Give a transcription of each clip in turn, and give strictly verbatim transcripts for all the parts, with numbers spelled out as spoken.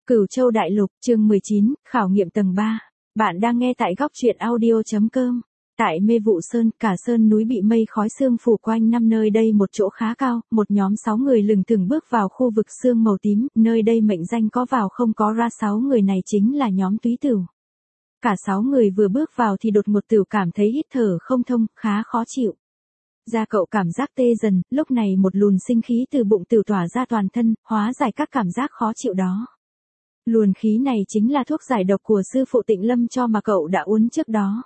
Cửu Châu Đại Lục, chương mười chín, khảo nghiệm tầng ba. Bạn đang nghe tại góc truyện audio.com. Tại Mê Vụ Sơn, cả sơn núi bị mây khói sương phủ quanh năm, nơi đây một chỗ khá cao, một nhóm sáu người lừng thừng bước vào khu vực sương màu tím, nơi đây mệnh danh có vào không có ra, sáu người này chính là nhóm Túy Tửu. Cả sáu người vừa bước vào thì đột ngột Tửu cảm thấy hít thở không thông, khá khó chịu. Da cậu cảm giác tê dần, lúc này một luồng sinh khí từ bụng Tửu tỏa ra toàn thân, hóa giải các cảm giác khó chịu đó. Luồng khí này chính là thuốc giải độc của sư phụ Tịnh Lâm cho mà cậu đã uống trước đó.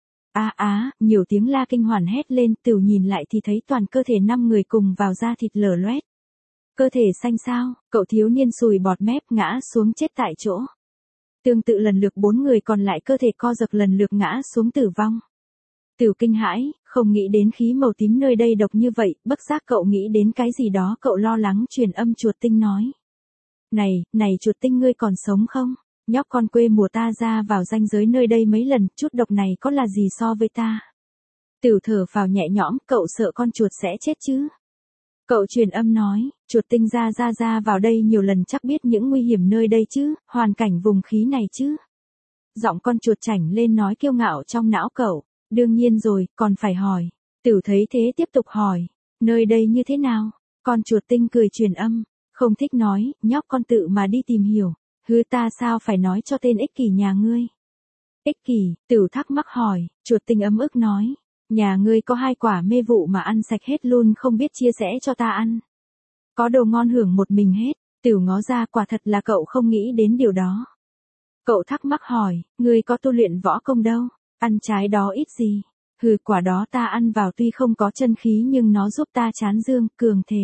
Á á, nhiều tiếng la kinh hoàn hét lên, Tửu nhìn lại thì thấy toàn cơ thể năm người cùng vào da thịt lở loét. Cơ thể xanh xao, cậu thiếu niên sùi bọt mép ngã xuống chết tại chỗ. Tương tự lần lượt bốn người còn lại cơ thể co giật lần lượt ngã xuống tử vong. Tửu kinh hãi, không nghĩ đến khí màu tím nơi đây độc như vậy, bất giác cậu nghĩ đến cái gì đó, cậu lo lắng truyền âm chuột tinh nói. Này, này chuột tinh, ngươi còn sống không? Nhóc con quê mùa ta ra vào ranh giới nơi đây mấy lần, chút độc này có là gì so với ta? Tửu thở phào nhẹ nhõm, cậu sợ con chuột sẽ chết chứ? Cậu truyền âm nói, chuột tinh ra ra ra vào đây nhiều lần chắc biết những nguy hiểm nơi đây chứ, hoàn cảnh vùng khí này chứ. Giọng con chuột chảnh lên nói kiêu ngạo trong não cậu, đương nhiên rồi, còn phải hỏi. Tửu thấy thế tiếp tục hỏi, nơi đây như thế nào? Con chuột tinh cười truyền âm. Không thích nói, nhóc con tự mà đi tìm hiểu. Hứ, ta sao phải nói cho tên ích kỷ nhà ngươi? Ích kỷ, Tửu thắc mắc hỏi, chuột tinh ấm ức nói. Nhà ngươi có hai quả mê vụ mà ăn sạch hết luôn, không biết chia sẻ cho ta ăn. Có đồ ngon hưởng một mình hết. Tửu ngó ra, quả thật là cậu không nghĩ đến điều đó. Cậu thắc mắc hỏi, ngươi có tu luyện võ công đâu? Ăn trái đó ít gì? Hừ, quả đó ta ăn vào tuy không có chân khí nhưng nó giúp ta trán dương, cường thể.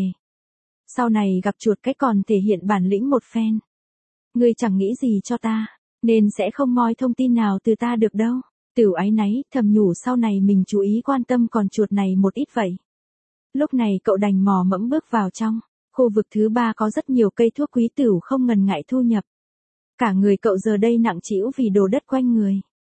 Sau này gặp chuột cái còn thể hiện bản lĩnh một phen. Ngươi chẳng nghĩ gì cho ta, nên sẽ không moi thông tin nào từ ta được đâu. Tửu áy náy, thầm nhủ sau này mình chú ý quan tâm con chuột này một ít vậy. Lúc này cậu đành mò mẫm bước vào trong. Khu vực thứ ba có rất nhiều cây thuốc quý, Tửu không ngần ngại thu nhập. Cả người cậu giờ đây nặng trĩu vì đồ đất quanh người.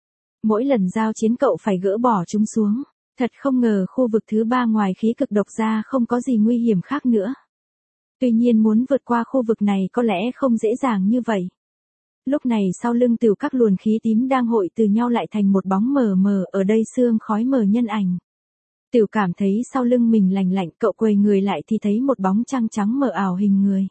Mỗi lần giao chiến cậu phải gỡ bỏ chúng xuống. Thật không ngờ khu vực thứ ba ngoài khí cực độc ra không có gì nguy hiểm khác nữa. Tuy nhiên muốn vượt qua khu vực này có lẽ không dễ dàng như vậy. Lúc này sau lưng Tửu các luồng khí tím đang hội từ nhau lại thành một bóng mờ mờ, ở đây sương khói mờ nhân ảnh. Tửu cảm thấy sau lưng mình lành lạnh, cậu quay người lại thì thấy một bóng trăng trắng mờ ảo hình người.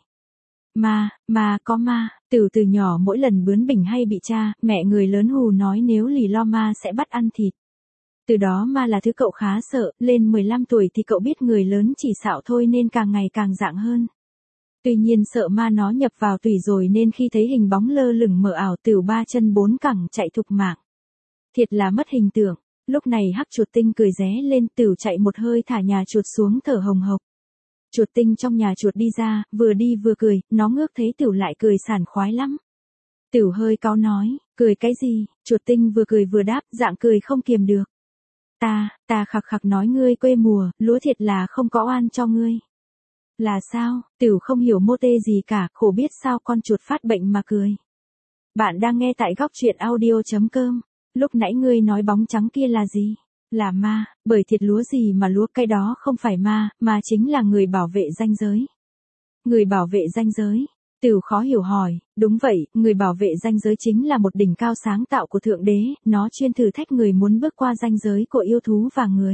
Ma, ma có ma, Tửu từ nhỏ mỗi lần bướng bỉnh hay bị cha, mẹ người lớn hù nói nếu lì lo ma sẽ bắt ăn thịt. Từ đó ma là thứ cậu khá sợ, lên mười lăm tuổi thì cậu biết người lớn chỉ xạo thôi nên càng ngày càng dạng hơn. Tuy nhiên sợ ma nó nhập vào tủy rồi nên khi thấy hình bóng lơ lửng mờ ảo, Tửu ba chân bốn cẳng chạy thục mạng. Thiệt là mất hình tượng. Lúc này hắc chuột tinh cười ré lên, Tửu chạy một hơi thả nhà chuột xuống thở hồng hộc. Chuột tinh trong nhà chuột đi ra, vừa đi vừa cười, nó ngước thấy Tửu lại cười sảng khoái lắm. Tửu hơi cáu nói, cười cái gì? Chuột tinh vừa cười vừa đáp, dạng cười không kiềm được. Ta, ta khặc khặc nói ngươi quê mùa, lúa thiệt là không có oan cho ngươi. Là sao? Tửu không hiểu mô tê gì cả, khổ biết sao con chuột phát bệnh mà cười. Bạn đang nghe tại góc truyện audio.com. Lúc nãy ngươi nói bóng trắng kia là gì? Là ma, bởi thiệt lúa gì mà lúa, cái đó không phải ma, mà chính là người bảo vệ ranh giới. Người bảo vệ ranh giới? Tửu khó hiểu hỏi, đúng vậy, người bảo vệ ranh giới chính là một đỉnh cao sáng tạo của Thượng Đế, nó chuyên thử thách người muốn bước qua ranh giới của yêu thú và người.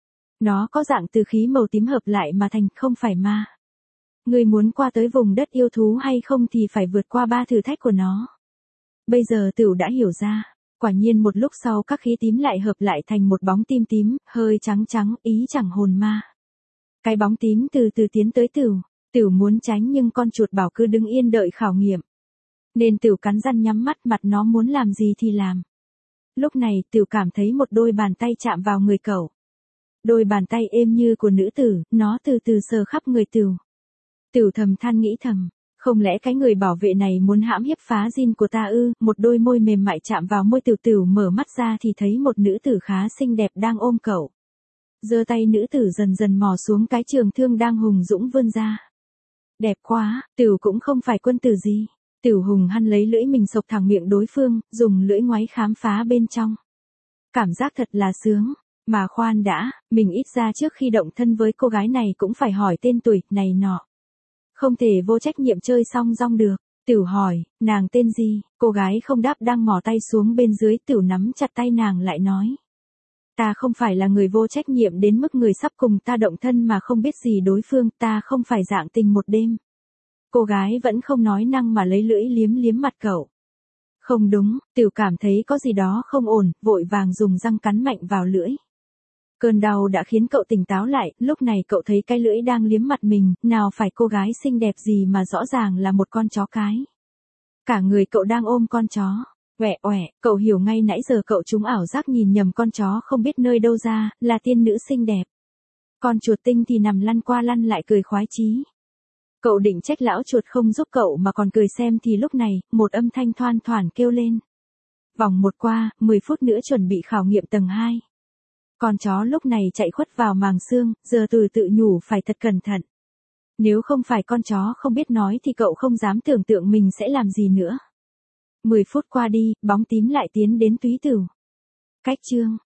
Nó có dạng từ khí màu tím hợp lại mà thành, không phải ma. Người muốn qua tới vùng đất yêu thú hay không thì phải vượt qua ba thử thách của nó. Bây giờ Tửu đã hiểu ra. Quả nhiên một lúc sau các khí tím lại hợp lại thành một bóng tim tím, hơi trắng trắng, ý chẳng hồn ma. Cái bóng tím từ từ tiến tới Tửu. Tửu muốn tránh nhưng con chuột bảo cứ đứng yên đợi khảo nghiệm. Nên Tửu cắn răng nhắm mắt, mặt nó muốn làm gì thì làm. Lúc này Tửu cảm thấy một đôi bàn tay chạm vào người cậu. Đôi bàn tay êm như của nữ tử, nó từ từ sờ khắp người Tửu. Tửu thầm than nghĩ thầm, không lẽ cái người bảo vệ này muốn hãm hiếp phá gin của ta ư? Một đôi môi mềm mại chạm vào môi Tửu. Tửu mở mắt ra thì thấy một nữ tử khá xinh đẹp đang ôm cậu. Giơ tay nữ tử dần dần mò xuống cái trường thương đang hùng dũng vươn ra. Đẹp quá, Tửu cũng không phải quân tử gì. Tửu hùng hăng lấy lưỡi mình sộc thẳng miệng đối phương, dùng lưỡi ngoáy khám phá bên trong. Cảm giác thật là sướng. Mà khoan đã, mình ít ra trước khi động thân với cô gái này cũng phải hỏi tên tuổi, này nọ. Không thể vô trách nhiệm chơi song rong được. Tửu hỏi, nàng tên gì? Cô gái không đáp đang mò tay xuống bên dưới. Tửu nắm chặt tay nàng lại nói. Ta không phải là người vô trách nhiệm đến mức người sắp cùng ta động thân mà không biết gì đối phương, ta không phải dạng tình một đêm. Cô gái vẫn không nói năng mà lấy lưỡi liếm liếm mặt cậu. Không đúng, Tửu cảm thấy có gì đó không ổn, vội vàng dùng răng cắn mạnh vào lưỡi. Cơn đau đã khiến cậu tỉnh táo lại, lúc này cậu thấy cái lưỡi đang liếm mặt mình, nào phải cô gái xinh đẹp gì mà rõ ràng là một con chó cái. Cả người cậu đang ôm con chó. Oẹ oẹ, cậu hiểu ngay nãy giờ cậu trúng ảo giác nhìn nhầm con chó không biết nơi đâu ra, là tiên nữ xinh đẹp. Con chuột tinh thì nằm lăn qua lăn lại cười khoái chí. Cậu định trách lão chuột không giúp cậu mà còn cười xem thì lúc này, một âm thanh thoăn thoảng kêu lên. Vòng một qua, mười phút nữa chuẩn bị khảo nghiệm tầng hai. Con chó lúc này chạy khuất vào màng xương, giờ từ tự nhủ phải thật cẩn thận. Nếu không phải con chó không biết nói thì cậu không dám tưởng tượng mình sẽ làm gì nữa. mười phút qua đi, bóng tím lại tiến đến túy tửu. Cách chương